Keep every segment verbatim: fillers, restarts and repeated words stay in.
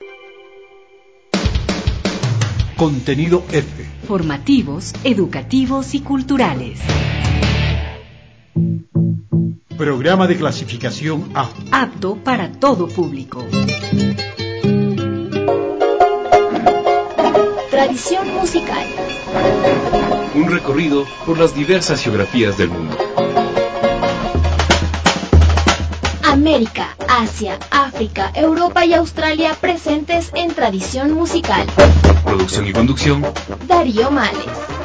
Contenido F. Formativos, educativos y culturales. Programa de clasificación A. Apto para todo público. Tradición musical. Un recorrido por las diversas geografías del mundo. América, Asia, África, Europa y Australia presentes en Tradición musical. Producción y conducción, Darío Males.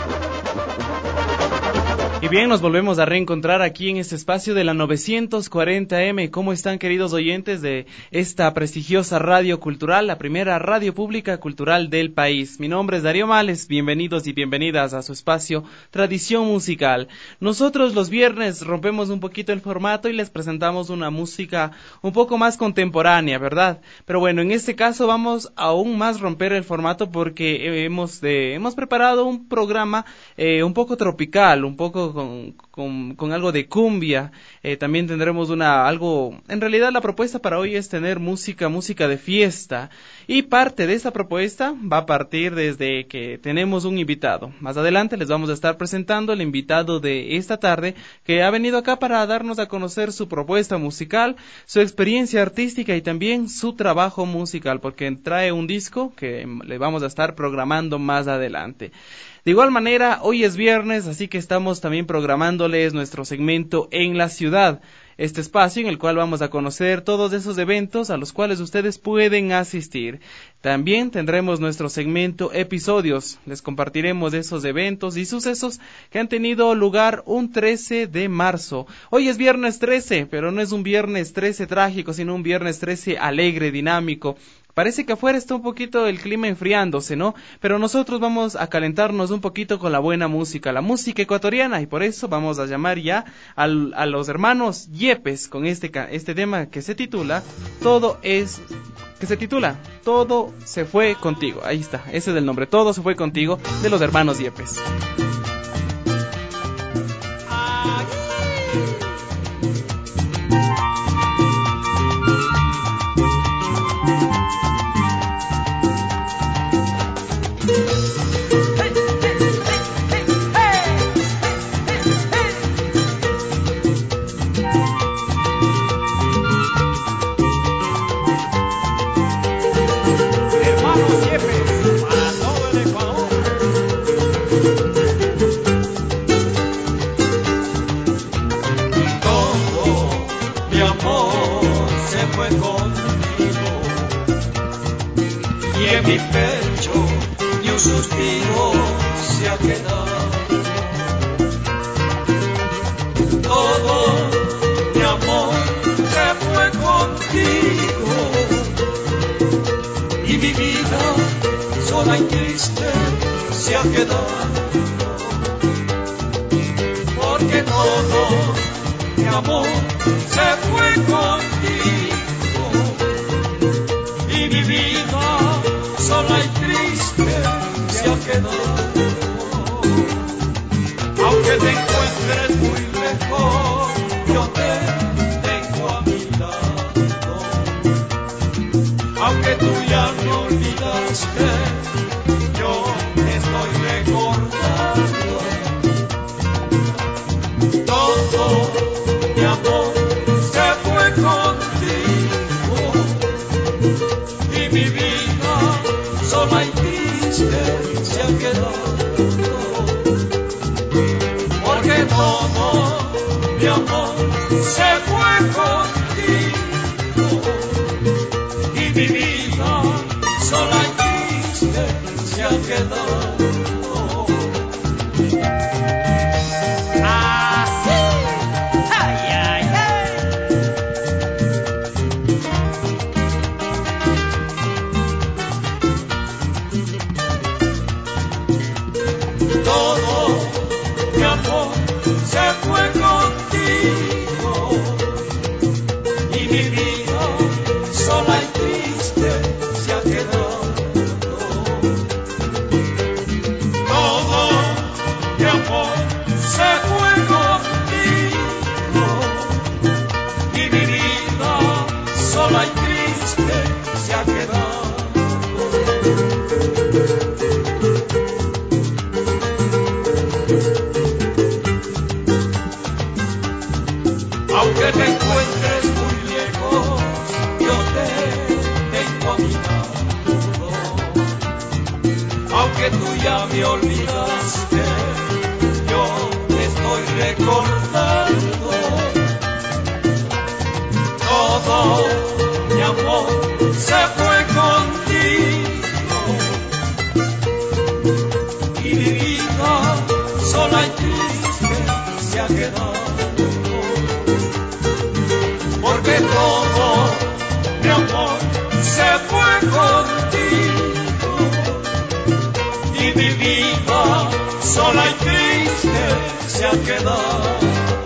Y bien, nos volvemos a reencontrar aquí en este espacio de la novecientos cuarenta eme. ¿Cómo están, queridos oyentes de esta prestigiosa radio cultural, la primera radio pública cultural del país? Mi nombre es Darío Males, bienvenidos y bienvenidas a su espacio Tradición Musical. Nosotros los viernes rompemos un poquito el formato y les presentamos una música un poco más contemporánea, ¿verdad? Pero bueno, en este caso vamos aún más romper el formato porque hemos, de, hemos preparado un programa eh, un poco tropical, un poco Con, con, con algo de cumbia. Eh, también tendremos una algo, en realidad la propuesta para hoy es tener música, música de fiesta, y parte de esta propuesta va a partir desde que tenemos un invitado. Más adelante les vamos a estar presentando el invitado de esta tarde, que ha venido acá para darnos a conocer su propuesta musical, su experiencia artística y también su trabajo musical, porque trae un disco que le vamos a estar programando más adelante. De igual manera, hoy es viernes, así que estamos también programándoles nuestro segmento En la Ciudad, este espacio en el cual vamos a conocer todos esos eventos a los cuales ustedes pueden asistir. También tendremos nuestro segmento Episodios, les compartiremos esos eventos y sucesos que han tenido lugar un trece de marzo. Hoy es viernes trece, pero no es un viernes trece trágico, sino un viernes trece alegre, dinámico. Parece que afuera está un poquito el clima enfriándose, ¿no? Pero nosotros vamos a calentarnos un poquito con la buena música, la música ecuatoriana, y por eso vamos a llamar ya al, a los hermanos Yepes con este, este tema que se titula Todo es... que se titula Todo se fue contigo. Ahí está, ese es el nombre, Todo se fue contigo, de los hermanos Yepes. Mi pecho y un suspiro se ha quedado. Todo mi amor se fue contigo y mi vida sola y triste se ha quedado. Porque todo mi amor se fue contigo y mi vida sola y triste se ha quedado. Aunque te encuentres muy lejos, yo te tengo a mi lado. Aunque tú ya me olvidaste, yo te estoy recordando. Todo mi amor se fue contigo y mi vida sola y triste se ha quedado. Porque todo mi amor se fue contigo y mi vida sola y triste se ha quedado. me olvidaste, yo te estoy recordando. Todo mi amor se fue contigo y mi vida sola y triste se ha quedado, porque todo mi amor se fue contigo y mi vida sola y triste se ha quedado.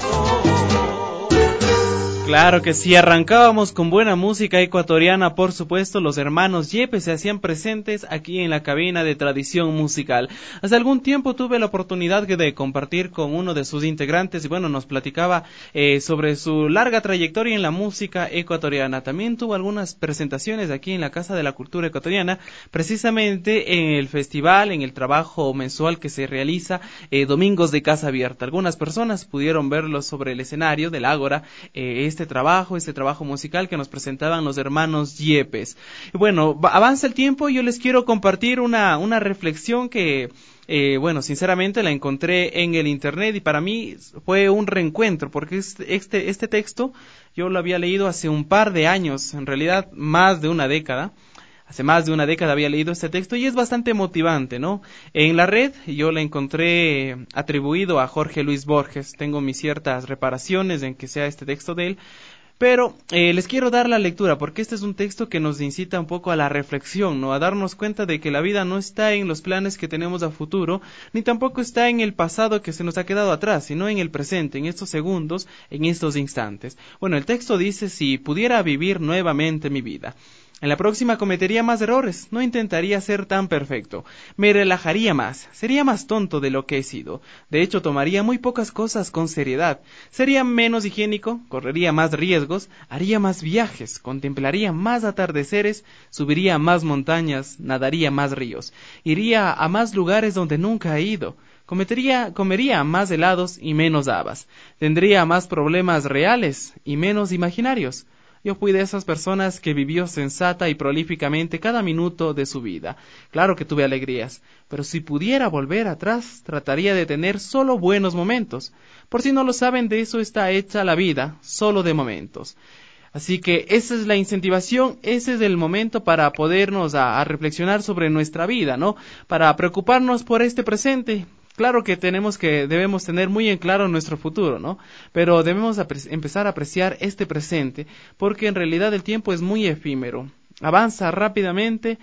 Claro que sí, arrancábamos con buena música ecuatoriana, por supuesto, los hermanos Yepes se hacían presentes aquí en la cabina de Tradición Musical. Hace algún tiempo tuve la oportunidad de compartir con uno de sus integrantes y bueno, nos platicaba eh, sobre su larga trayectoria en la música ecuatoriana. También tuvo algunas presentaciones aquí en la Casa de la Cultura Ecuatoriana, precisamente en el festival, en el trabajo mensual que se realiza eh, Domingos de Casa Abierta. Algunas personas pudieron verlo sobre el escenario del Ágora, eh, este trabajo, este trabajo musical que nos presentaban los hermanos Yepes. Y bueno, avanza el tiempo y yo les quiero compartir una, una reflexión que, eh, bueno, sinceramente la encontré en el internet y para mí fue un reencuentro, porque este, este, este texto yo lo había leído hace un par de años, en realidad más de una década. Hace más de una década había leído este texto y es bastante motivante, ¿no? En la red yo la encontré atribuido a Jorge Luis Borges. Tengo mis ciertas reparaciones en que sea este texto de él, pero eh, les quiero dar la lectura porque este es un texto que nos incita un poco a la reflexión, ¿no? A darnos cuenta de que la vida no está en los planes que tenemos a futuro, ni tampoco está en el pasado que se nos ha quedado atrás, sino en el presente, en estos segundos, en estos instantes. Bueno, el texto dice: si pudiera vivir nuevamente mi vida, en la próxima cometería más errores, no intentaría ser tan perfecto, me relajaría más, sería más tonto de lo que he sido, de hecho tomaría muy pocas cosas con seriedad, sería menos higiénico, correría más riesgos, haría más viajes, contemplaría más atardeceres, subiría más montañas, nadaría más ríos, iría a más lugares donde nunca he ido, cometería, comería más helados y menos habas, tendría más problemas reales y menos imaginarios. Yo fui de esas personas que vivió sensata y prolíficamente cada minuto de su vida. Claro que tuve alegrías, pero si pudiera volver atrás, trataría de tener solo buenos momentos. Por si no lo saben, de eso está hecha la vida, solo de momentos. Así que esa es la incentivación, ese es el momento para podernos a, a reflexionar sobre nuestra vida, ¿no? Para preocuparnos por este presente. Claro que tenemos que, debemos tener muy en claro nuestro futuro, ¿no? Pero debemos apre- empezar a apreciar este presente, porque en realidad el tiempo es muy efímero, avanza rápidamente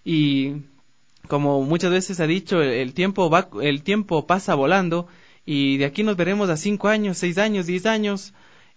y, como muchas veces ha dicho, el, el tiempo va, el tiempo pasa volando y de aquí nos veremos a cinco años, seis años, diez años.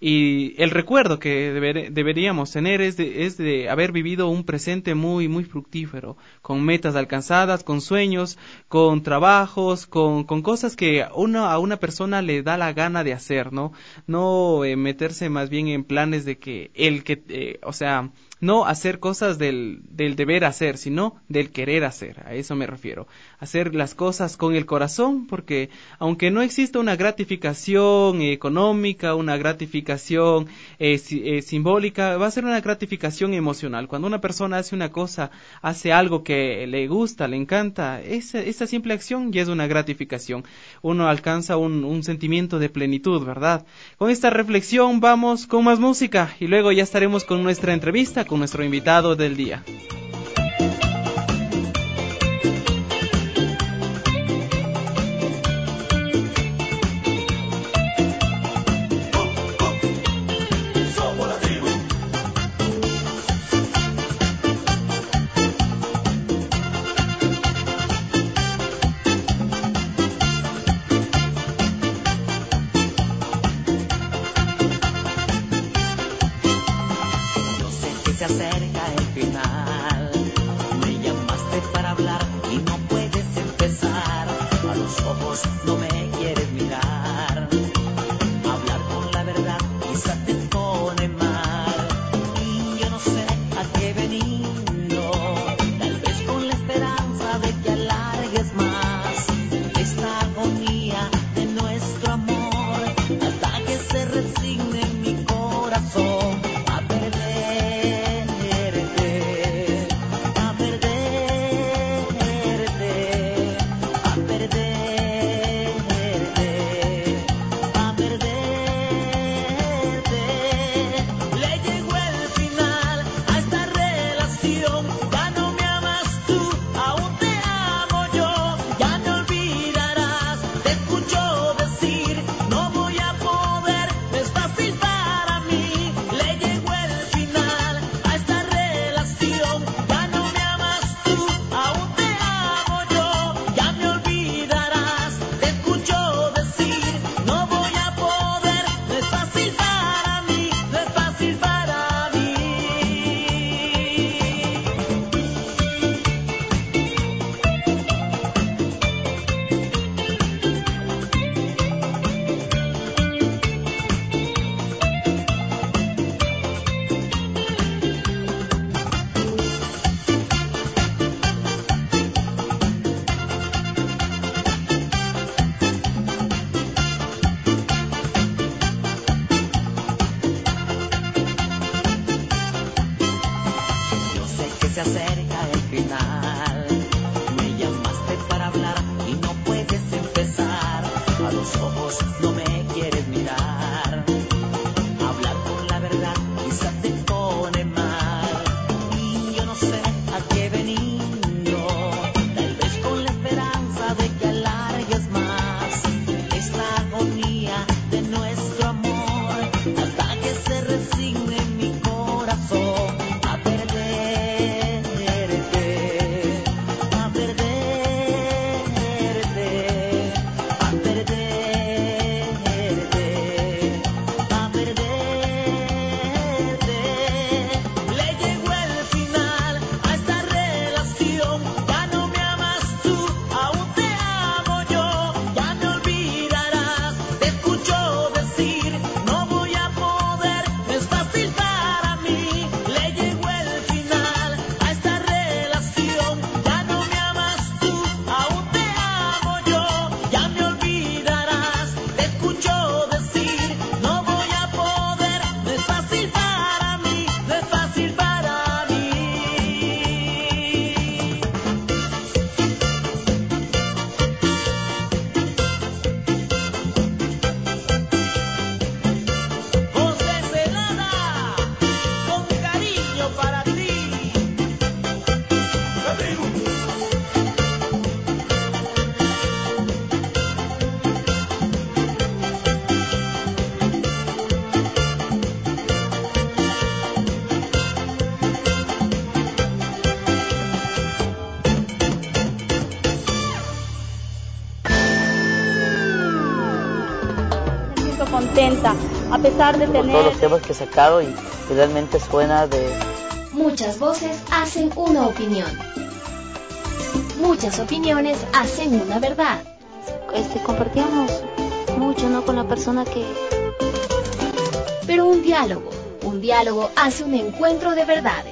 Y el recuerdo que deber, deberíamos tener es de, es de haber vivido un presente muy, muy fructífero, con metas alcanzadas, con sueños, con trabajos, con, con cosas que uno, a una persona le da la gana de hacer, ¿no? No eh, meterse más bien en planes de que el que, eh, o sea, no hacer cosas del, del deber hacer, sino del querer hacer, a eso me refiero. Hacer las cosas con el corazón, porque aunque no exista una gratificación económica, una gratificación eh, si, eh, simbólica, va a ser una gratificación emocional. Cuando una persona hace una cosa, hace algo que le gusta, le encanta, esa, esa simple acción ya es una gratificación. Uno alcanza un, un sentimiento de plenitud, ¿verdad? Con esta reflexión vamos con más música y luego ya estaremos con nuestra entrevista con nuestro invitado del día. Se acerca el final, me llamaste para hablar y no puedes empezar, a los ojos no me quieres mirar, hablar con la verdad quizá te pone mal, y yo no sé a qué he venido, tal vez con la esperanza de que alargues más esta agonía de nuestro amor, hasta que se resigne mi corazón a perder. A final. Me llamaste para hablar y no puedes empezar. A los ojos no me quieres mirar. Hablar con la verdad quizá te pone mal. Y yo no sé a qué he venido. Tal vez con la esperanza de que alargues más esta agonía de nuestro amor, hasta que se resigne mi corazón a perderte, a perderte, a perderte, a perderte. Le llegó el final a esta relación. Ya no me amas tú, aún te amo yo. Ya me olvidarás, te escucho decir, no voy a poder, no es fácil para mí. Le llegó el final a esta relación. Ya no me amas tú, aún te amo yo. Ya me olvidarás, te escucho decir, no voy a poder, no es fácil para mí, no es fácil para mí. José Celada, con cariño para ti. Me siento contenta, a pesar de por todos tener... los temas que he sacado y, y realmente suena de... Muchas voces hacen una opinión. Muchas opiniones hacen una verdad. Este, compartíamos mucho, ¿no? Con la persona que... Pero un diálogo, un diálogo hace un encuentro de verdades.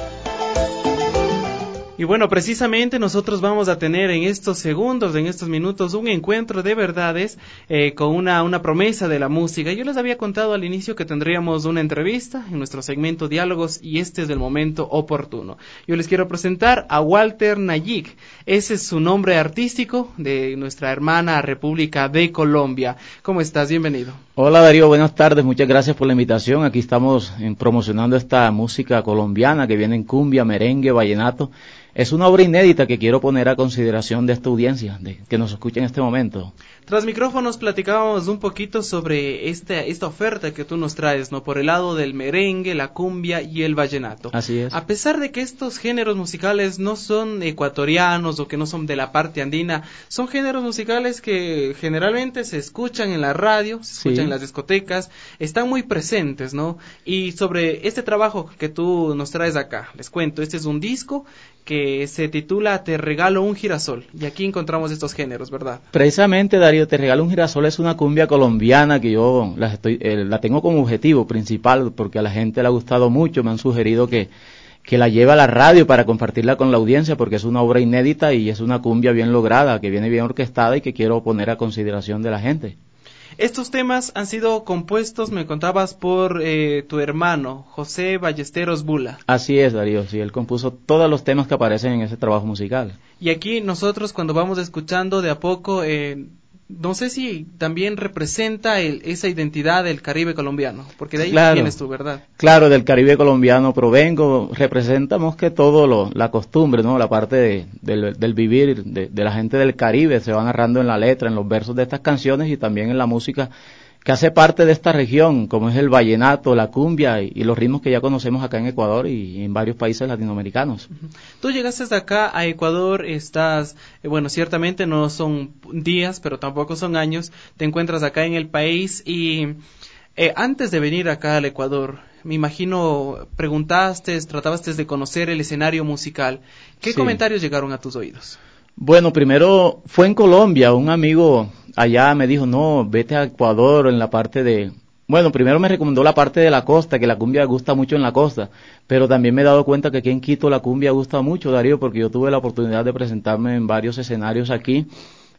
Y bueno, precisamente nosotros vamos a tener en estos segundos, en estos minutos, un encuentro de verdades eh, con una, una promesa de la música. Yo les había contado al inicio que tendríamos una entrevista en nuestro segmento Diálogos y este es el momento oportuno. Yo les quiero presentar a Walter Nayik. Ese es su nombre artístico de nuestra hermana República de Colombia. ¿Cómo estás? Bienvenido. Hola Darío, buenas tardes, muchas gracias por la invitación. Aquí estamos eh, promocionando esta música colombiana que viene en cumbia, merengue, vallenato. Es una obra inédita que quiero poner a consideración de esta audiencia, de que nos escuche en este momento. Tras micrófonos platicábamos un poquito sobre esta, esta oferta que tú nos traes, ¿no? Por el lado del merengue, la cumbia y el vallenato. Así es. A pesar de que estos géneros musicales no son ecuatorianos o que no son de la parte andina, son géneros musicales que generalmente se escuchan en la radio, se escuchan Sí. en las discotecas, están muy presentes, ¿no? Y sobre este trabajo que tú nos traes acá, les cuento, este es un disco que se titula Te regalo un girasol, y aquí encontramos estos géneros, ¿verdad? Precisamente, Darío, Te regalo un girasol es una cumbia colombiana que yo la, estoy, eh, la tengo como objetivo principal porque a la gente le ha gustado mucho, me han sugerido que, que la lleve a la radio para compartirla con la audiencia porque es una obra inédita y es una cumbia bien lograda, que viene bien orquestada y que quiero poner a consideración de la gente. Estos temas han sido compuestos, me contabas, por eh, tu hermano, José Ballesteros Bula. Así es, Darío, sí, él compuso todos los temas que aparecen en ese trabajo musical. Y aquí nosotros cuando vamos escuchando de a poco, eh, no sé si también representa el, esa identidad del Caribe colombiano, porque de ahí Claro. vienes tú, ¿verdad? Claro, del Caribe colombiano provengo, representa más que todo lo, la costumbre, ¿no? La parte de, del, del vivir de, de la gente del Caribe, se va narrando en la letra, en los versos de estas canciones y también en la música que hace parte de esta región, como es el vallenato, la cumbia y, y los ritmos que ya conocemos acá en Ecuador y, y en varios países latinoamericanos. Tú llegaste de acá a Ecuador, estás, eh, bueno, ciertamente no son días, pero tampoco son años, te encuentras acá en el país y eh, antes de venir acá al Ecuador, me imagino, preguntaste, trataste de conocer el escenario musical. ¿Qué Sí. comentarios llegaron a tus oídos? Bueno, primero fue en Colombia, un amigo allá me dijo, no, vete a Ecuador en la parte de... Bueno, primero me recomendó la parte de la costa, que la cumbia gusta mucho en la costa, pero también me he dado cuenta que aquí en Quito la cumbia gusta mucho, Darío, porque yo tuve la oportunidad de presentarme en varios escenarios aquí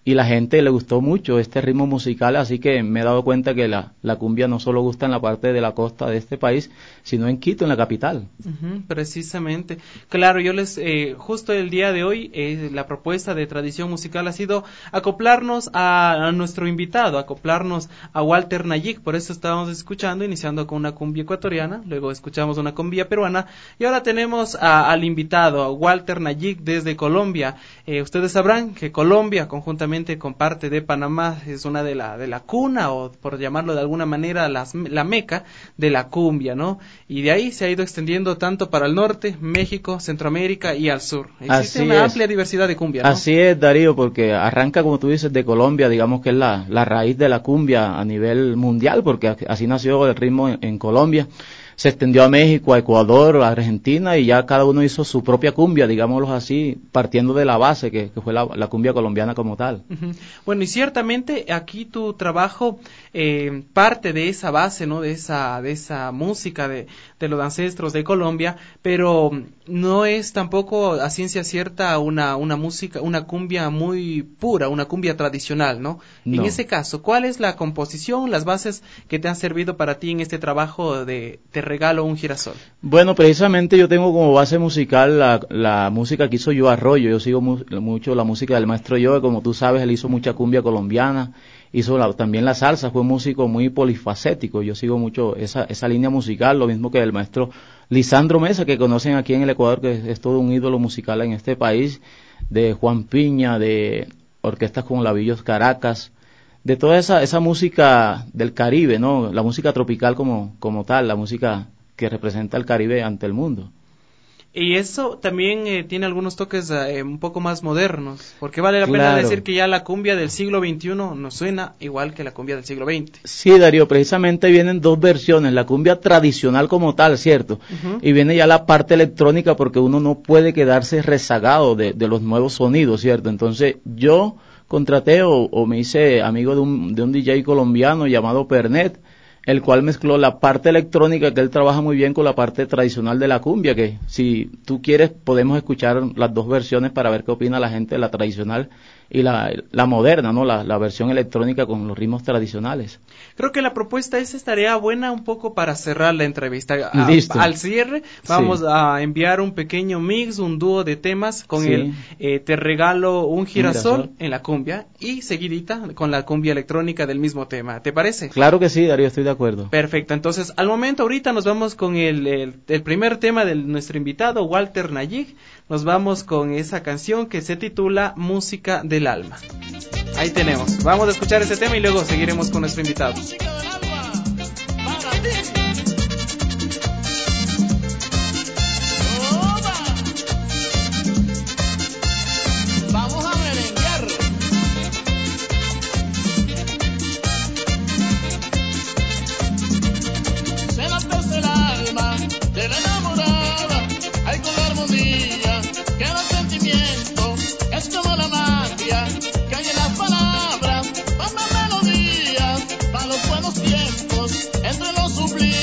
y la gente le gustó mucho este ritmo musical, así que me he dado cuenta que la, la cumbia no solo gusta en la parte de la costa de este país, sino en Quito, en la capital. Uh-huh, precisamente. Claro, yo les, eh, justo el día de hoy, eh, la propuesta de Tradición Musical ha sido acoplarnos a, a nuestro invitado, acoplarnos a Walter Nayik, por eso estábamos escuchando, iniciando con una cumbia ecuatoriana, luego escuchamos una cumbia peruana, y ahora tenemos a, al invitado, a Walter Nayik desde Colombia. Eh, ustedes sabrán que Colombia, conjuntamente con parte de Panamá, es una de la de la cuna, o por llamarlo de alguna manera, las, la meca de la cumbia, ¿no? Y de ahí se ha ido extendiendo tanto para el norte, México, Centroamérica y al sur. Existe Así una es. amplia diversidad de cumbia, ¿no? Así es, Darío, porque arranca, como tú dices, de Colombia, digamos que es la, la raíz de la cumbia a nivel mundial, porque así nació el ritmo en, en Colombia. Se extendió a México, a Ecuador, a Argentina, y ya cada uno hizo su propia cumbia, digámoslo así, partiendo de la base que, que fue la, la cumbia colombiana como tal. Uh-huh. Bueno, y ciertamente aquí tu trabajo eh, parte de esa base, ¿no? De esa de esa música de, de los ancestros de Colombia, pero no es tampoco a ciencia cierta una una música, una cumbia muy pura, una cumbia tradicional, ¿no? No. En ese caso, ¿cuál es la composición, las bases que te han servido para ti en este trabajo de Te regalo un girasol? Bueno, precisamente yo tengo como base musical la, la música que hizo Joe Arroyo. Yo sigo mu mucho la música del maestro Joe, como tú sabes, él hizo mucha cumbia colombiana, hizo la, también la salsa, fue un músico muy polifacético. Yo sigo mucho esa, esa línea musical, lo mismo que el maestro Lisandro Mesa, que conocen aquí en el Ecuador, que es, es todo un ídolo musical en este país, de Juan Piña, de orquestas como Lavillos Caracas, de toda esa esa música del Caribe, ¿no? La música tropical como como tal, la música que representa el Caribe ante el mundo. Y eso también eh, tiene algunos toques eh, un poco más modernos, porque vale la Claro. pena decir que ya la cumbia del siglo veintiuno no suena igual que la cumbia del siglo veinte. Sí, Darío, precisamente vienen dos versiones, la cumbia tradicional como tal, ¿cierto? Uh-huh. Y viene ya la parte electrónica, porque uno no puede quedarse rezagado de, de los nuevos sonidos, ¿cierto? Entonces yo contraté o, o me hice amigo de un, de un D J colombiano llamado Pernet, el cual mezcló la parte electrónica, que él trabaja muy bien, con la parte tradicional de la cumbia, que si tú quieres podemos escuchar las dos versiones para ver qué opina la gente de la tradicional y la, la moderna, ¿no? La, la versión electrónica con los ritmos tradicionales. Creo que la propuesta esa estaría buena un poco para cerrar la entrevista. A, Listo. Al cierre vamos Sí. a enviar un pequeño mix, un dúo de temas con Sí. el eh, Te regalo un girasol, girasol en la cumbia y seguidita con la cumbia electrónica del mismo tema. ¿Te parece? Claro que sí, Darío, estoy de acuerdo. Perfecto, entonces al momento ahorita nos vamos con el, el, el primer tema de nuestro invitado, Walter Nayik. Nos vamos con esa canción que se titula Música del Alma. Ahí tenemos, vamos a escuchar ese tema y luego seguiremos con nuestro invitado. Vamos a merenguear. Se la el alma de la enamorada, hay con la armonía que da sentimiento, es como la magia que hay en las palabras, para melodías, para los buenos tiempos, entre los sublimes.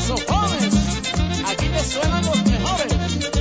saxofones, aquí te suenan los mejores.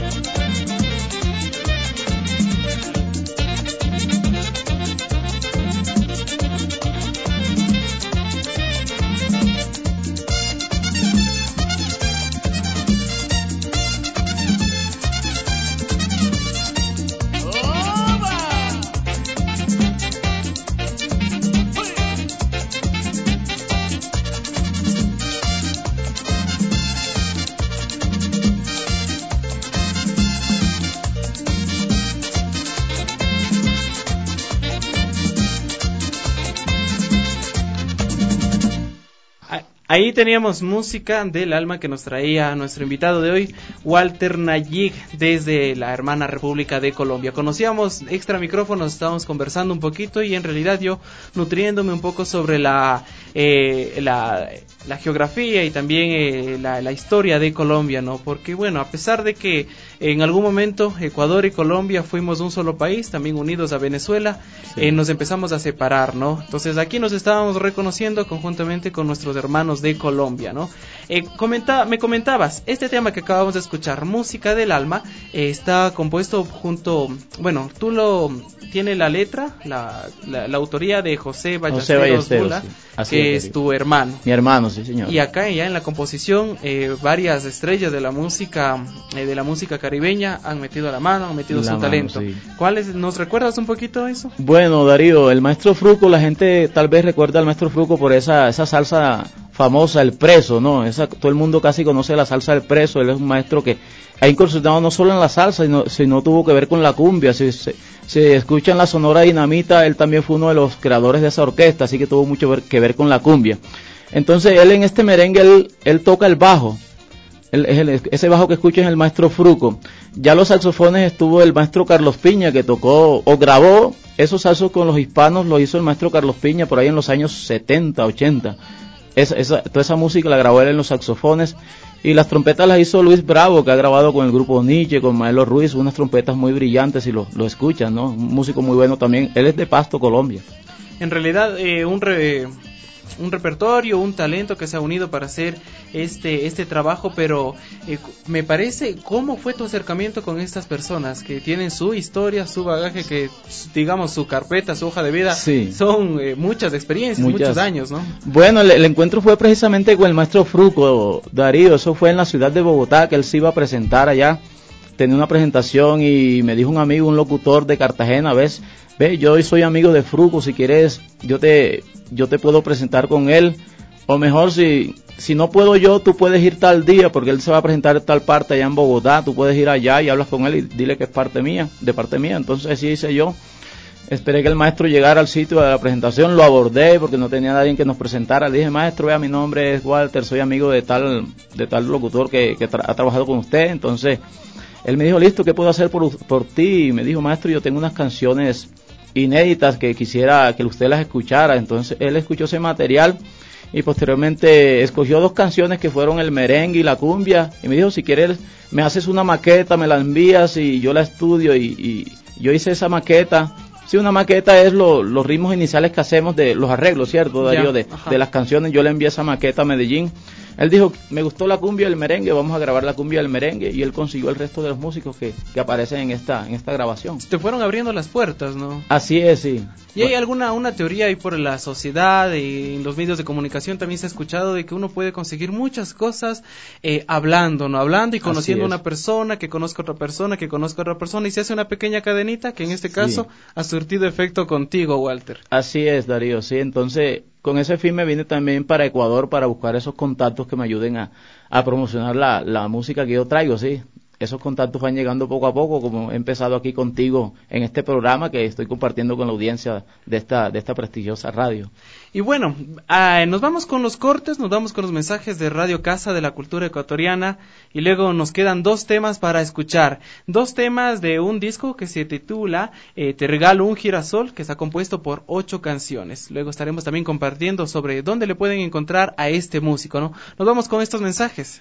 Ahí teníamos música del alma que nos traía nuestro invitado de hoy, Walter Nayig, desde la hermana República de Colombia. Conocíamos extra micrófonos, estábamos conversando un poquito y en realidad yo nutriéndome un poco sobre la eh, la, la geografía y también eh, la, la historia de Colombia, ¿no? Porque bueno, a pesar de que en algún momento Ecuador y Colombia fuimos un solo país, también unidos a Venezuela, sí. eh, nos empezamos a separar, ¿no? Entonces aquí nos estábamos reconociendo conjuntamente con nuestros hermanos de Colombia, ¿no? Eh, comenta, me comentabas, este tema que acabamos de escuchar, Música del Alma, eh, está compuesto junto, bueno, tú lo, tiene la letra, la, la, la autoría de José Ballesteros Bula, sí. que es, es tu hermano. Mi hermano, sí señor. Y acá ya en la composición, eh, varias estrellas de la música, eh, de la música caribeña han metido la mano, han metido la su mano, talento. Sí. ¿Cuáles, nos recuerdas un poquito eso? Bueno, Darío, el maestro Fruco, la gente tal vez recuerda al maestro Fruco por esa, esa salsa famosa, El Preso, ¿no? Esa, todo el mundo casi conoce la salsa del Preso. Él es un maestro que ha incursionado no solo en la salsa, sino, sino tuvo que ver con la cumbia. Si se si escuchan la Sonora Dinamita, él también fue uno de los creadores de esa orquesta, así que tuvo mucho ver, que ver con la cumbia. Entonces, él en este merengue, él, él toca el bajo. El, el, ese bajo que escuchan es el maestro Fruco. Ya los saxofones estuvo el maestro Carlos Piña, que tocó o grabó esos saxos con los hispanos, lo hizo el maestro Carlos Piña por ahí en los años setenta, ochenta. Esa, esa, toda esa música la grabó él en los saxofones, y las trompetas las hizo Luis Bravo, que ha grabado con el grupo Nietzsche, con Maelo Ruiz, unas trompetas muy brillantes, y lo, lo escuchan, ¿no? Un músico muy bueno también. Él es de Pasto, Colombia. En realidad, eh, un re... un repertorio, un talento que se ha unido para hacer este este trabajo, pero eh, me parece, ¿cómo fue tu acercamiento con estas personas que tienen su historia, su bagaje, que digamos su carpeta, su hoja de vida, sí. son eh, muchas experiencias, muchas. muchos años, ¿no? Bueno, el, el encuentro fue precisamente con el maestro Fruco, Darío, eso fue en la ciudad de Bogotá, que él se iba a presentar allá, tenía una presentación y me dijo un amigo, un locutor de Cartagena, ¿ves? Ve, yo hoy soy amigo de Fruco, si quieres, yo te yo te puedo presentar con él, o mejor, si si no puedo yo, tú puedes ir tal día, porque él se va a presentar en tal parte allá en Bogotá, tú puedes ir allá y hablas con él y dile que es parte mía, de parte mía. Entonces así hice yo, esperé que el maestro llegara al sitio de la presentación, lo abordé porque no tenía nadie que nos presentara, le dije, maestro, vea, mi nombre es Walter, soy amigo de tal de tal locutor que, que tra- ha trabajado con usted. Entonces él me dijo, listo, ¿qué puedo hacer por, por ti? Y me dijo, maestro, yo tengo unas canciones inéditas que quisiera que usted las escuchara. Entonces él escuchó ese material y posteriormente escogió dos canciones que fueron el merengue y la cumbia, y me dijo, si quieres me haces una maqueta, me la envías y yo la estudio, y, y yo hice esa maqueta. Sí, una maqueta es lo, los ritmos iniciales que hacemos de los arreglos, ¿cierto, Darío? De, de las canciones. Yo le envié esa maqueta a Medellín. Él dijo, me gustó la cumbia y el merengue, vamos a grabar la cumbia y el merengue, y él consiguió el resto de los músicos que, que aparecen en esta en esta grabación. Te fueron abriendo las puertas, ¿no? Así es, sí. ¿Y hay alguna una teoría ahí por la sociedad y en los medios de comunicación también se ha escuchado de que uno puede conseguir muchas cosas eh, hablando, ¿no? Hablando y conociendo a una persona, que conozca a otra persona, que conozca a otra persona, y se hace una pequeña cadenita que en este caso sí. ha surtido efecto contigo, Walter. Así es, Darío, sí. Entonces, con ese fin me vine también para Ecuador para buscar esos contactos que me ayuden a, a promocionar la, la música que yo traigo, sí. Esos contactos van llegando poco a poco, como he empezado aquí contigo en este programa que estoy compartiendo con la audiencia de esta de esta prestigiosa radio. Y bueno, eh, nos vamos con los cortes, nos vamos con los mensajes de Radio Casa de la Cultura Ecuatoriana, y luego nos quedan dos temas para escuchar. Dos temas de un disco que se titula eh, Te regalo un girasol, que está compuesto por ocho canciones. Luego estaremos también compartiendo sobre dónde le pueden encontrar a este músico, ¿no? Nos vamos con estos mensajes.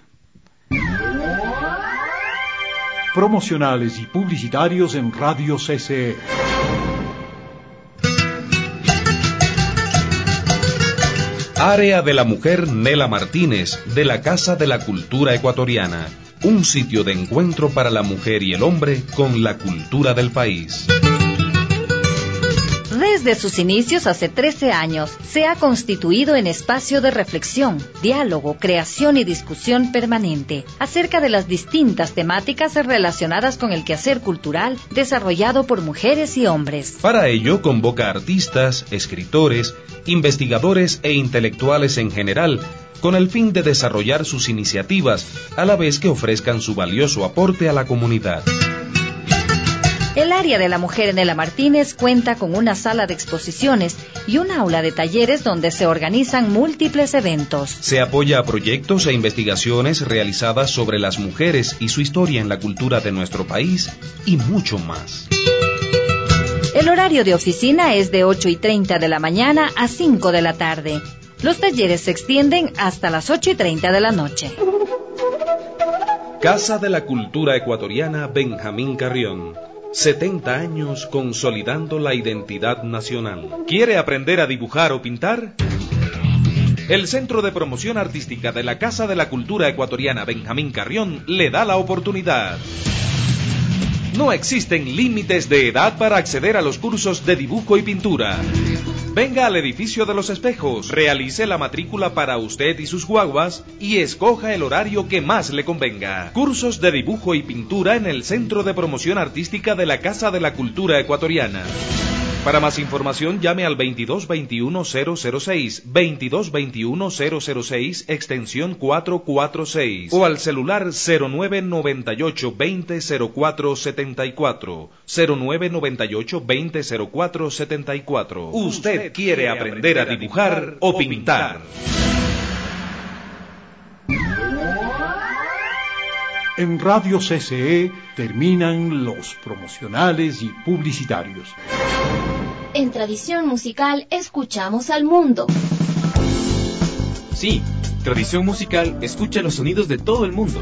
Promocionales y publicitarios en Radio C C E. Área de la Mujer Nela Martínez, de la Casa de la Cultura Ecuatoriana. Un sitio de encuentro para la mujer y el hombre con la cultura del país. Desde sus inicios hace trece años, se ha constituido en espacio de reflexión, diálogo, creación y discusión permanente acerca de las distintas temáticas relacionadas con el quehacer cultural desarrollado por mujeres y hombres. Para ello convoca artistas, escritores, investigadores e intelectuales en general, con el fin de desarrollar sus iniciativas, a la vez que ofrezcan su valioso aporte a la comunidad. El área de la mujer Nela Martínez cuenta con una sala de exposiciones y un aula de talleres donde se organizan múltiples eventos. Se apoya a proyectos e investigaciones realizadas sobre las mujeres y su historia en la cultura de nuestro país y mucho más. El horario de oficina es de ocho y treinta de la mañana a cinco de la tarde. Los talleres se extienden hasta las ocho y treinta de la noche. Casa de la Cultura Ecuatoriana Benjamín Carrión. setenta años consolidando la identidad nacional. ¿Quiere aprender a dibujar o pintar? El Centro de Promoción Artística de la Casa de la Cultura Ecuatoriana Benjamín Carrión le da la oportunidad. No existen límites de edad para acceder a los cursos de dibujo y pintura. Venga al edificio de los espejos, realice la matrícula para usted y sus guaguas y escoja el horario que más le convenga. Cursos de dibujo y pintura en el Centro de Promoción Artística de la Casa de la Cultura Ecuatoriana. Para más información llame al veintidós veintiuno cero cero seis, veintidós veintiuno cero cero seis, extensión cuatrocientos cuarenta y seis o al celular cero nueve noventa y ocho veinte cero cuatro setenta y cuatro, cero nueve noventa y ocho veinte cero cuatro setenta y cuatro. ¿Usted quiere aprender a dibujar o pintar? En Radio C C E terminan los promocionales y publicitarios. En Tradición Musical escuchamos al mundo. Sí, Tradición Musical escucha los sonidos de todo el mundo.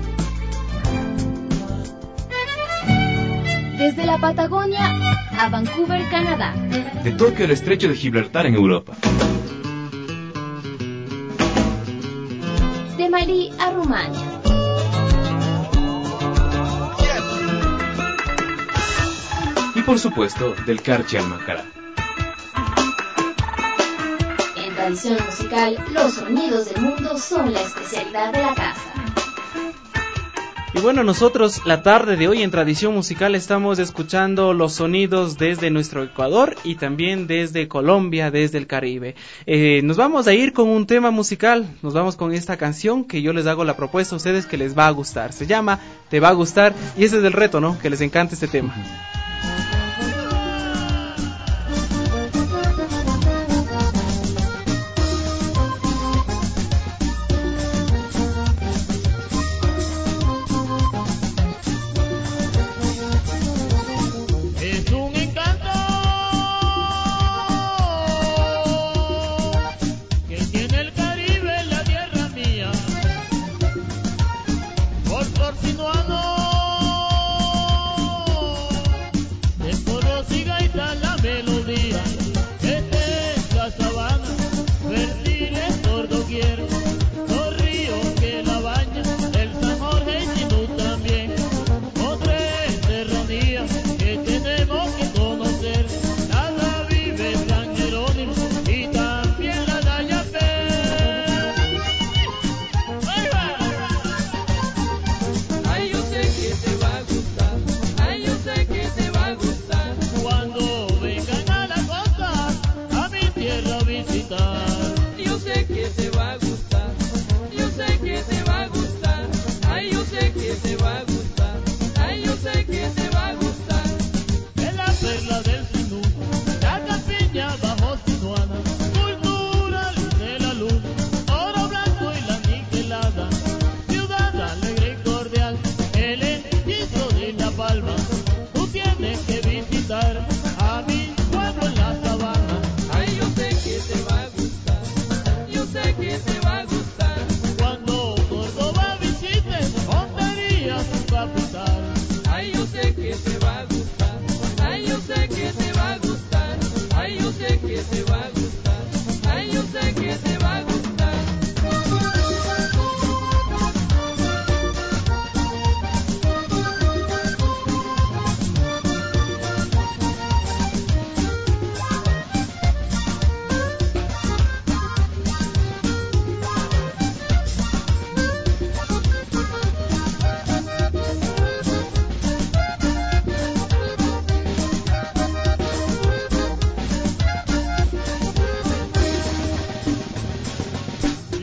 Desde la Patagonia a Vancouver, Canadá. De Tokio al Estrecho de Gibraltar en Europa. De Malí a Rumania. Y por supuesto, del Carchi al Macará. En Tradición Musical, los sonidos del mundo son la especialidad de la casa. Y bueno, nosotros la tarde de hoy en Tradición Musical estamos escuchando los sonidos desde nuestro Ecuador y también desde Colombia, desde el Caribe. Eh, nos vamos a ir con un tema musical, nos vamos con esta canción que yo les hago la propuesta a ustedes que les va a gustar. Se llama Te va a gustar y ese es el reto, ¿no? Que les encante este tema. De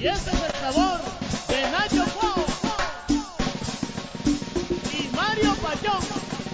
Y ese es el sabor de Nacho Cuau y Mario Pachón.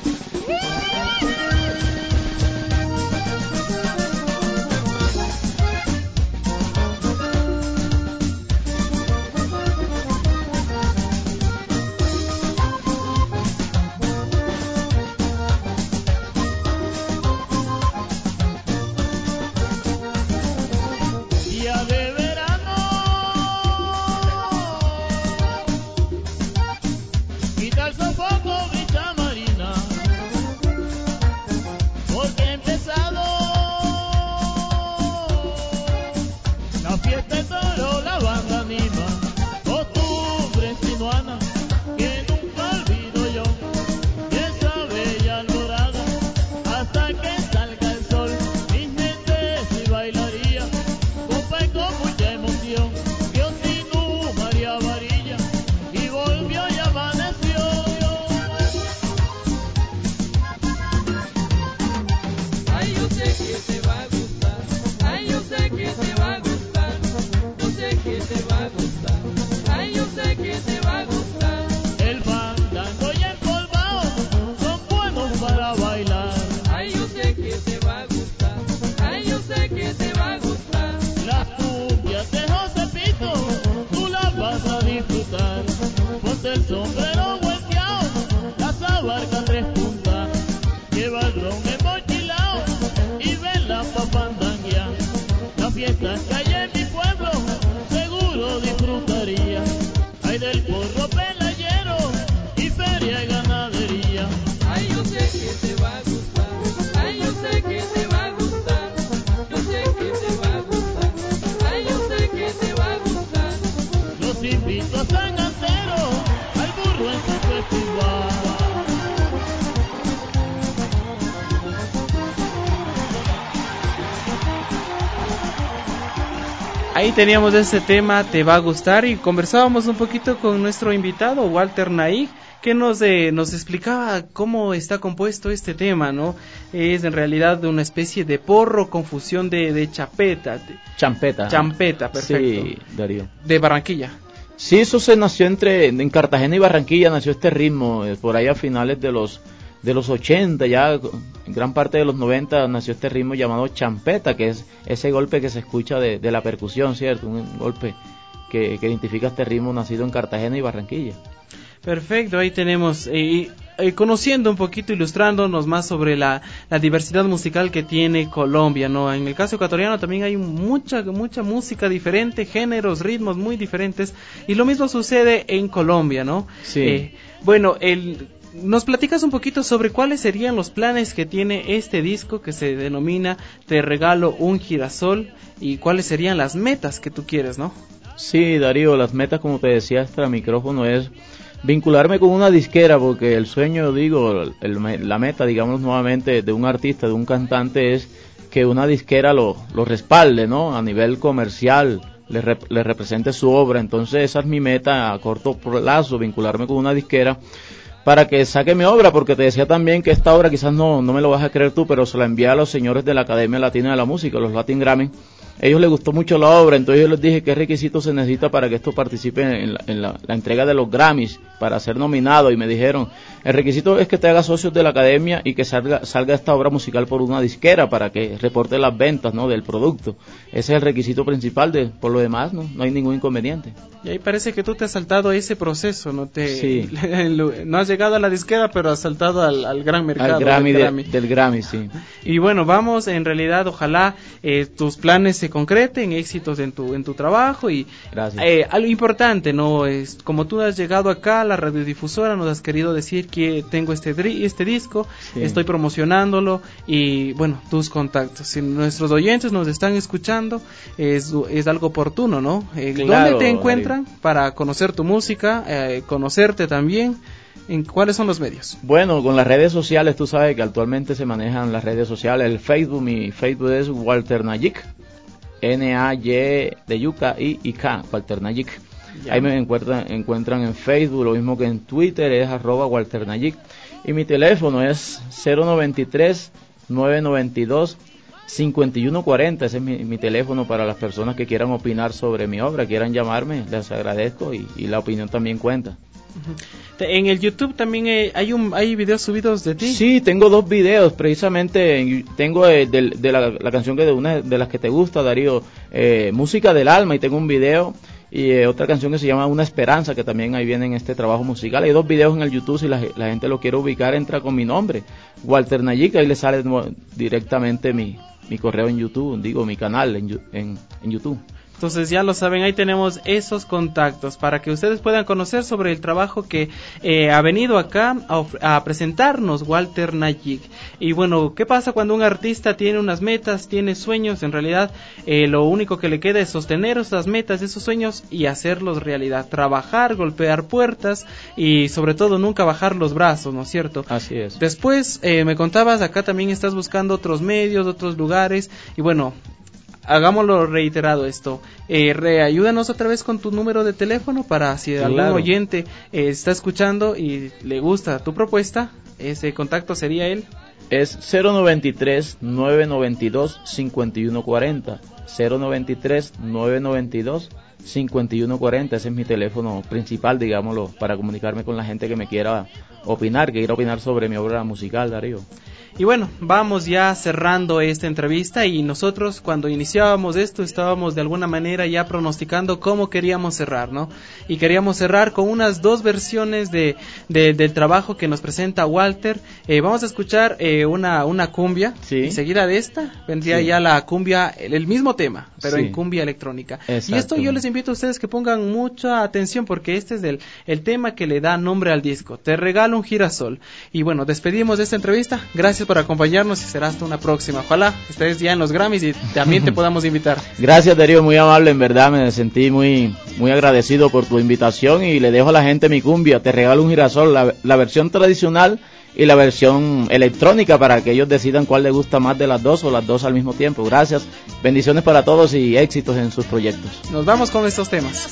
Ahí teníamos este tema, Te va a gustar, y conversábamos un poquito con nuestro invitado, Walter Naig, que nos eh, nos explicaba cómo está compuesto este tema, ¿no? Es en realidad una especie de porro con fusión de, de chapeta. Champeta. Champeta, perfecto. Sí, Darío. De Barranquilla. Sí, eso se nació entre, en Cartagena y Barranquilla, nació este ritmo, eh, por ahí a finales de los de los ochenta, ya en gran parte de los noventa nació este ritmo llamado champeta, que es ese golpe que se escucha de, de la percusión, ¿cierto? Un golpe que, que identifica este ritmo nacido en Cartagena y Barranquilla. Perfecto, ahí tenemos, eh, eh, conociendo un poquito, ilustrándonos más sobre la, la diversidad musical que tiene Colombia, ¿no? En el caso ecuatoriano también hay mucha, mucha música diferente, géneros, ritmos muy diferentes, y lo mismo sucede en Colombia, ¿no? Sí. Eh, bueno, el... ¿Nos platicas un poquito sobre cuáles serían los planes que tiene este disco que se denomina Te regalo un girasol, y cuáles serían las metas que tú quieres, ¿no? Sí, Darío, las metas, como te decía extra micrófono, es vincularme con una disquera, porque el sueño, digo, el, la meta, digamos nuevamente, de un artista, de un cantante, es que una disquera lo, lo respalde, ¿no? A nivel comercial, le, rep, le represente su obra. Entonces esa es mi meta a corto plazo, vincularme con una disquera para que saque mi obra, porque te decía también que esta obra quizás no, no me lo vas a creer tú, pero se la envié a los señores de la Academia Latina de la Música, los Latin Grammy. A ellos les gustó mucho la obra, entonces yo les dije qué requisitos se necesita para que esto participe en, la, en la, la entrega de los Grammys, para ser nominado, y me dijeron, el requisito es que te hagas socios de la Academia y que salga, salga esta obra musical por una disquera para que reporte las ventas, ¿no?, del producto. Ese es el requisito principal, de, por lo demás no, no hay ningún inconveniente. Y ahí parece que tú te has saltado ese proceso, ¿no? Te, sí. No has llegado a la disquera, pero has saltado al, al gran mercado. Al Grammy, del Grammy. De, del Grammy, sí. Y bueno, vamos, en realidad, ojalá eh, tus planes se concreten, éxitos en tu en tu trabajo, y eh, algo importante, ¿no? Es, como tú has llegado acá a la radiodifusora, nos has querido decir que tengo este este disco, sí. Estoy promocionándolo, y bueno, tus contactos. Si nuestros oyentes nos están escuchando, es, es algo oportuno, ¿no? Eh, claro, ¿Dónde te encuentran para conocer tu música, eh, conocerte también? ¿En cuáles son los medios? Bueno, con las redes sociales, tú sabes que actualmente se manejan las redes sociales. El Facebook, mi Facebook es Walter Naig, N A Y de yuca, I y K, Walter Naig. Ya. Ahí me encuentran, encuentran en Facebook, lo mismo que en Twitter, es arroba Walter Naig. Y mi teléfono es cero noventa y tres, nueve noventa y dos, cincuenta y uno cuarenta, ese es mi, mi teléfono para las personas que quieran opinar sobre mi obra, quieran llamarme, les agradezco y, y la opinión también cuenta. En el YouTube también eh, hay un hay videos subidos de ti. Sí, tengo dos videos, precisamente en, tengo eh, de, de la, la canción que de una de las que te gusta, Darío, eh, Música del Alma, y tengo un video y eh, otra canción que se llama Una Esperanza, que también ahí viene en este trabajo musical. Hay dos videos en el YouTube, si la, la gente lo quiere ubicar, entra con mi nombre, Walter Nayik, ahí le sale directamente mi, mi correo en YouTube, digo, mi canal en, en, en YouTube. Entonces ya lo saben, ahí tenemos esos contactos para que ustedes puedan conocer sobre el trabajo que eh, ha venido acá a, a presentarnos Walter Nayik. Y bueno, ¿qué pasa cuando un artista tiene unas metas, tiene sueños? En realidad eh, lo único que le queda es sostener esas metas, esos sueños y hacerlos realidad, trabajar, golpear puertas y sobre todo nunca bajar los brazos, ¿no es cierto? Así es. Después eh, me contabas, acá también estás buscando otros medios, otros lugares y bueno, hagámoslo reiterado esto, eh, reayúdanos otra vez con tu número de teléfono para si claro. algún oyente eh, está escuchando y le gusta tu propuesta, ese contacto sería él. Es cero noventa y tres, nueve noventa y dos, cincuenta y uno cuarenta, cero noventa y tres, nueve noventa y dos, cincuenta y uno cuarenta, ese es mi teléfono principal, digámoslo, para comunicarme con la gente que me quiera opinar, que quiera opinar sobre mi obra musical, Darío. Y bueno, vamos ya cerrando esta entrevista y nosotros cuando iniciábamos esto estábamos de alguna manera ya pronosticando cómo queríamos cerrar, ¿no? Y queríamos cerrar con unas dos versiones de, de del trabajo que nos presenta Walter. Eh, vamos a escuchar eh, una una cumbia, sí. Y seguida de esta vendría sí. ya la cumbia, el, el mismo tema, pero sí. en cumbia electrónica. Y esto yo les invito a ustedes que pongan mucha atención porque este es el, el tema que le da nombre al disco, Te regalo un girasol. Y bueno, despedimos de esta entrevista, gracias por acompañarnos y será hasta una próxima. Ojalá estés ya en los Grammys y también te podamos invitar. Gracias, Darío, muy amable, en verdad me sentí muy muy agradecido por tu invitación y le dejo a la gente mi cumbia, Te regalo un girasol, la, la versión tradicional y la versión electrónica para que ellos decidan cuál les gusta más de las dos o las dos al mismo tiempo. Gracias, bendiciones para todos y éxitos en sus proyectos. Nos vamos con estos temas.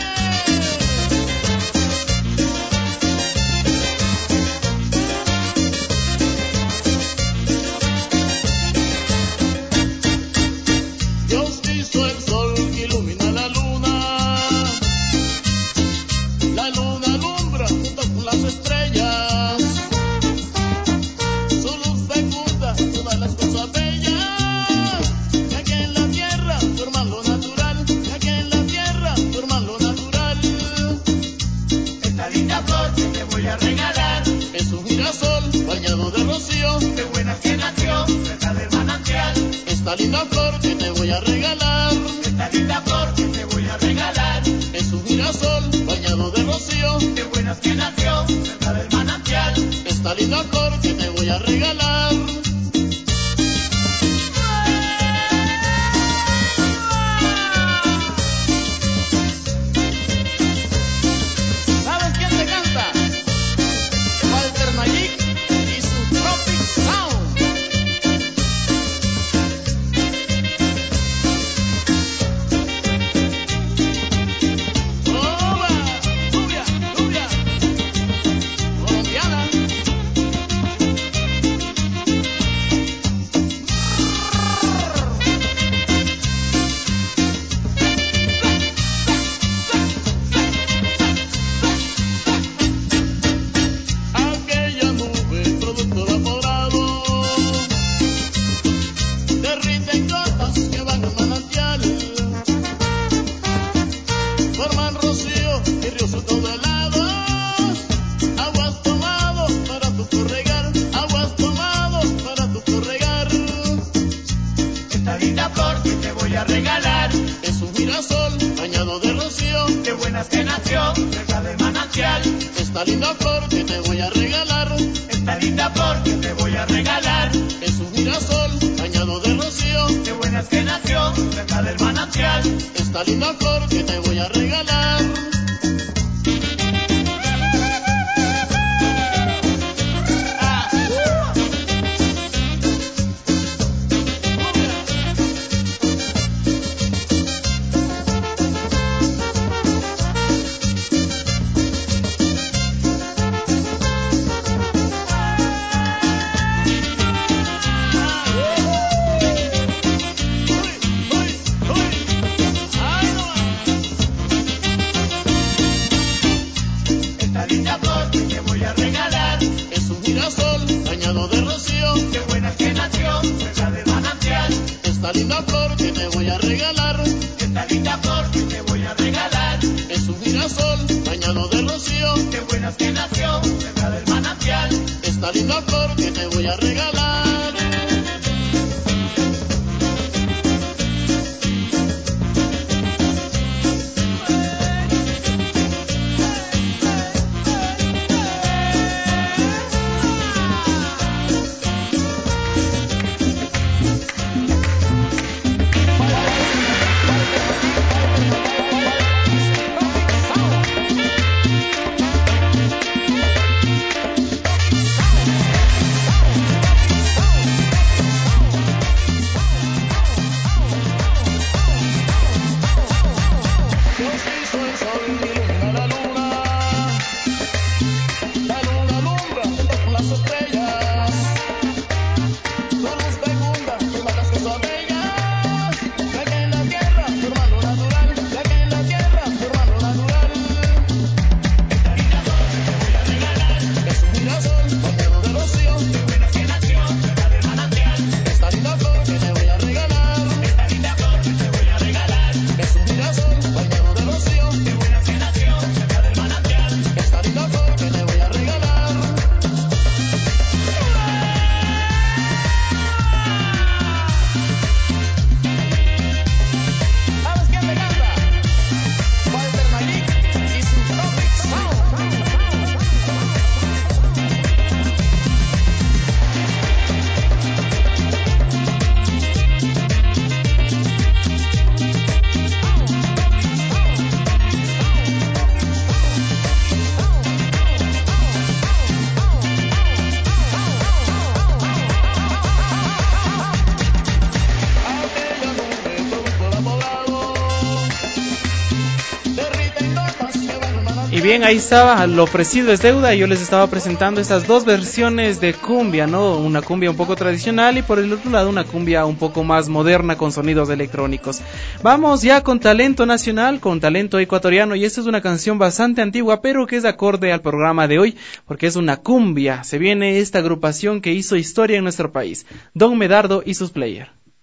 Esta linda flor que te voy a regalar, esta linda flor que te voy a regalar, es un girasol bañado de rocío, qué buenas que nació, cerca del manantial. Esta linda flor que te voy a regalar. ¿Sabes quién te canta? Walter Nayik y su Tropic Sound. Esta linda flor que te voy a regalar, esta linda flor que te voy a regalar, es un girasol bañado de rocío, qué buenas que nació, cerca del manantial. Esta linda flor que te voy a regalar. Y bien, ahí estaba, lo ofrecido es deuda, y yo les estaba presentando estas dos versiones de cumbia, ¿no? Una cumbia un poco tradicional y por el otro lado una cumbia un poco más moderna con sonidos electrónicos. Vamos ya con talento nacional, con talento ecuatoriano, y esta es una canción bastante antigua, pero que es acorde al programa de hoy, porque es una cumbia. Se viene esta agrupación que hizo historia en nuestro país, Don Medardo y sus Players.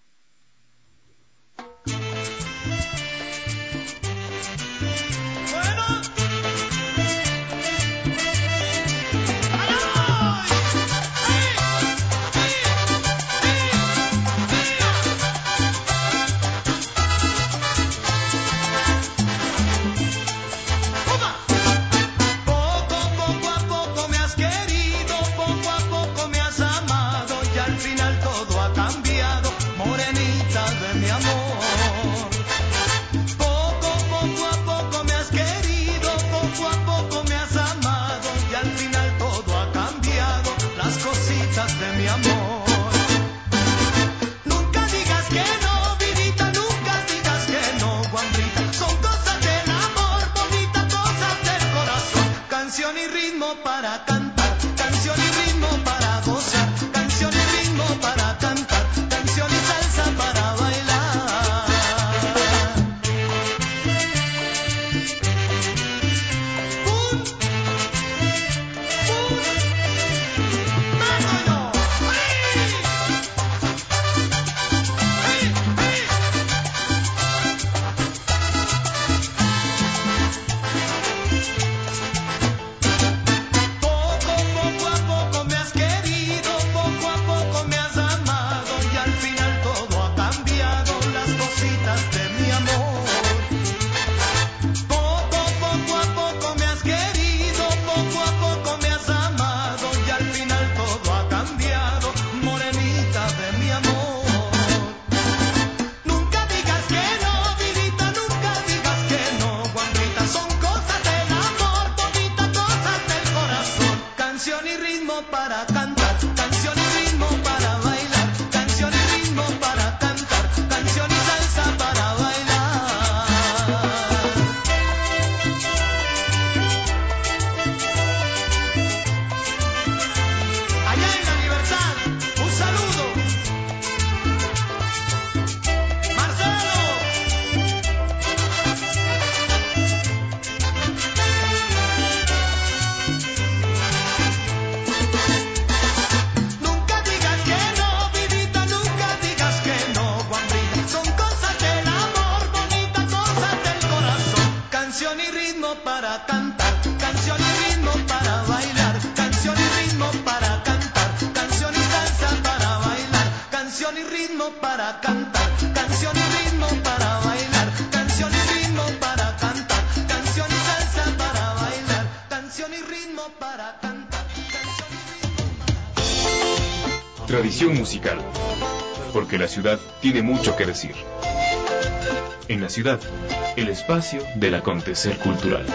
Tradición musical, porque la ciudad tiene mucho que decir. En la ciudad, el espacio del acontecer cultural.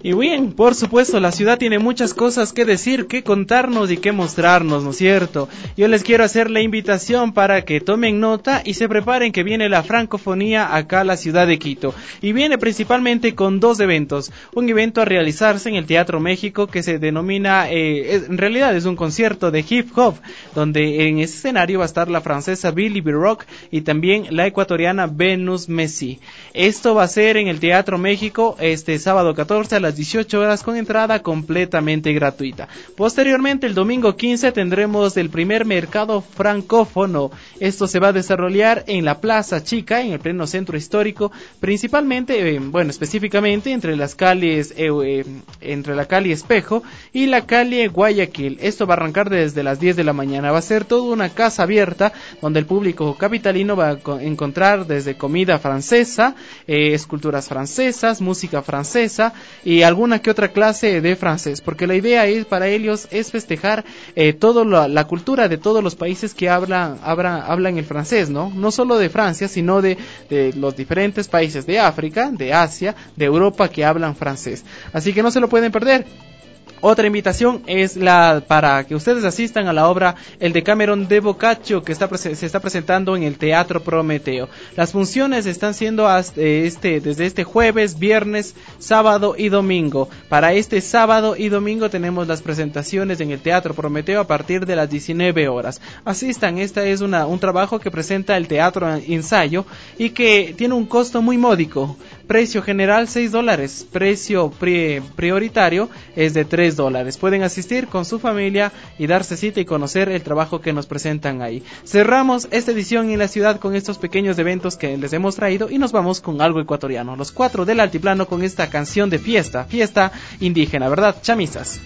Y bien, por supuesto, la ciudad tiene muchas cosas que decir, que contarnos y que mostrarnos, ¿no es cierto? Yo les quiero hacer la invitación para que tomen nota y se preparen que viene la francofonía acá a la ciudad de Quito. Y viene principalmente con dos eventos. Un evento a realizarse en el Teatro México que se denomina, eh, es, en realidad es un concierto de hip hop, donde en ese escenario va a estar la francesa Billy B. Rock y también la ecuatoriana Venus Messi. Esto va a ser en el Teatro México este sábado catorce a las dieciocho horas con entrada completamente gratuita. Posteriormente, el domingo quince tendremos el primer mercado francófono. Esto se va a desarrollar en la Plaza Chica, en el pleno centro histórico, principalmente, eh, bueno, específicamente entre las calles, eh, eh, entre la calle Espejo y la calle Guayaquil. Esto va a arrancar desde las diez de la mañana. Va a ser toda una casa abierta donde el público capitalino va a encontrar desde comida francesa, eh, esculturas francesas, música francesa y alguna que otra clase de francés, porque la idea es para ellos es festejar eh, toda la, la cultura de todos los países que hablan, hablan, hablan el francés, ¿no? No solo de Francia, sino de, de los diferentes países de África, de Asia, de Europa que hablan francés. Así que no se lo pueden perder. Otra invitación es la para que ustedes asistan a la obra El Decameron de Boccaccio, que está se está presentando en el Teatro Prometeo. Las funciones están siendo hasta este desde este jueves, viernes, sábado y domingo. Para este sábado y domingo tenemos las presentaciones en el Teatro Prometeo a partir de las diecinueve horas. Asistan, esta es una un trabajo que presenta el Teatro Ensayo y que tiene un costo muy módico. Precio general seis dólares, precio pri prioritario es de tres dólares. Pueden asistir con su familia y darse cita y conocer el trabajo que nos presentan ahí. Cerramos esta edición en la ciudad con estos pequeños eventos que les hemos traído y nos vamos con algo ecuatoriano. Los Cuatro del Altiplano con esta canción de fiesta, fiesta indígena, ¿verdad? Chamisas.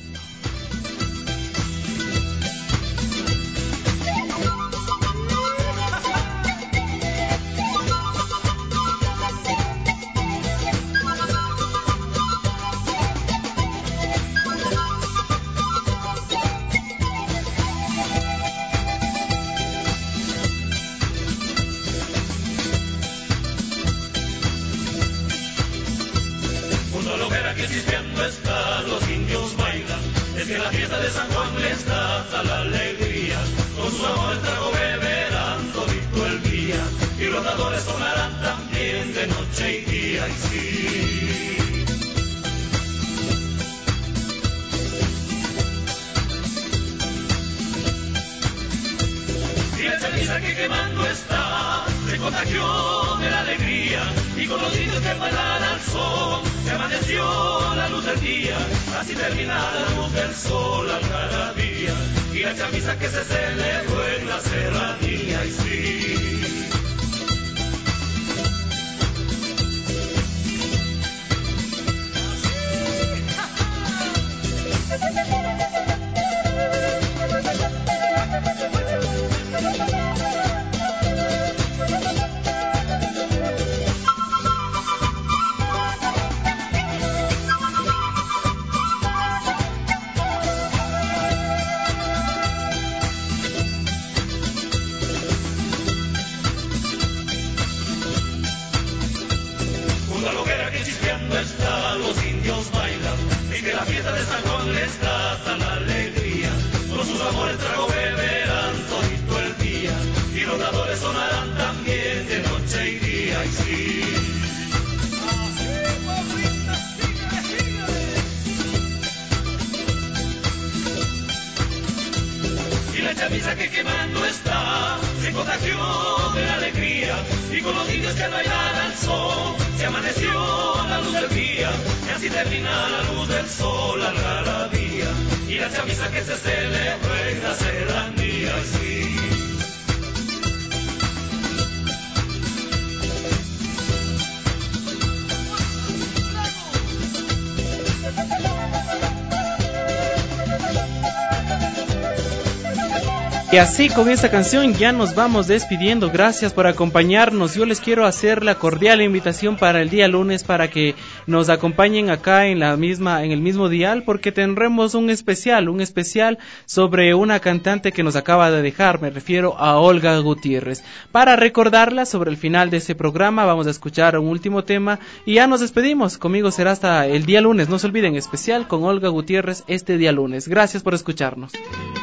Y así con esta canción ya nos vamos despidiendo. Gracias por acompañarnos. Yo les quiero hacer la cordial invitación para el día lunes para que nos acompañen acá en la misma, en el mismo dial, porque tendremos un especial, un especial sobre una cantante que nos acaba de dejar. Me refiero a Olga Gutiérrez. Para recordarla sobre el final de ese programa vamos a escuchar un último tema y ya nos despedimos. Conmigo será hasta el día lunes. No se olviden, especial con Olga Gutiérrez este día lunes. Gracias por escucharnos.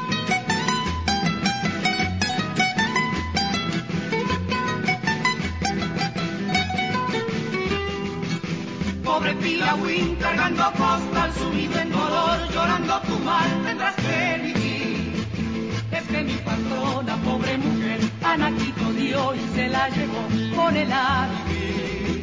Pobre Pilawin, cargando postal, sumido en dolor, llorando tu mal tendrás que vivir. Es que mi patrona, pobre mujer, Anaquito dio y se la llevó con el a vivir.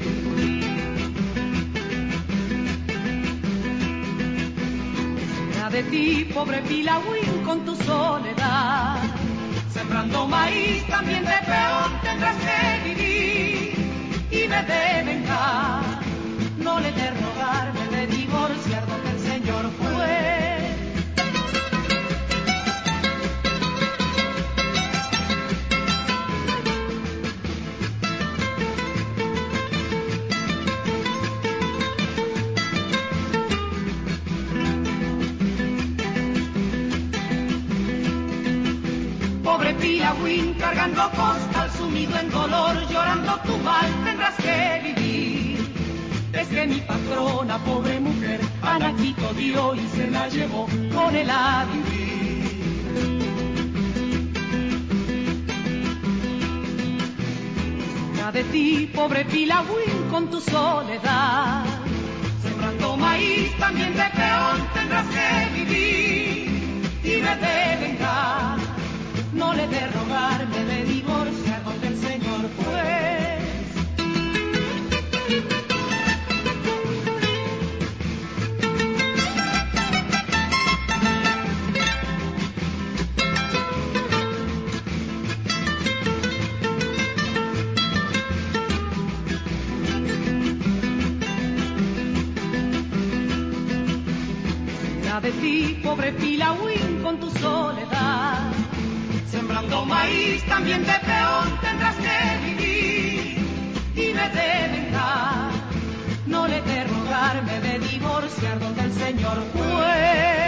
Será de ti, pobre Pilawin, con tu soledad, sembrando maíz, también de peón tendrás que vivir. Y me de vengar, no le de rogarme, de divorciar donde el Señor fue. Pobre Pilawin, cargando postal, sumido en dolor, llorando tu mal tendrás que vivir. Es que mi patrona, pobre mujer, Anaquito dio y se la llevó con él a vivir. Ya de ti, pobre Pilawin, con tu soledad, sembrando maíz, también de peón tendrás que vivir. Y me de vengar, no le de rogar, me de divorciar donde el Señor fue. De ti, pobre Pilawin, con tu soledad, sembrando maíz, también de peón tendrás que vivir. Y me de vengar, no le de rogar, me de divorciar donde el Señor fue.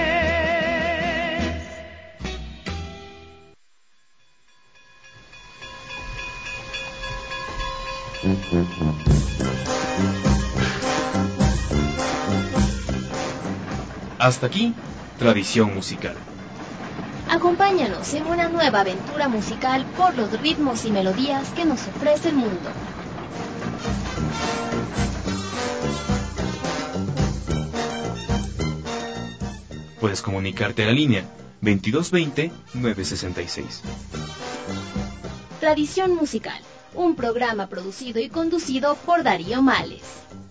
Hasta aquí, Tradición Musical. Acompáñanos en una nueva aventura musical por los ritmos y melodías que nos ofrece el mundo. Puedes comunicarte a la línea veintidós veinte, nueve sesenta y seis. Tradición Musical, un programa producido y conducido por Darío Males.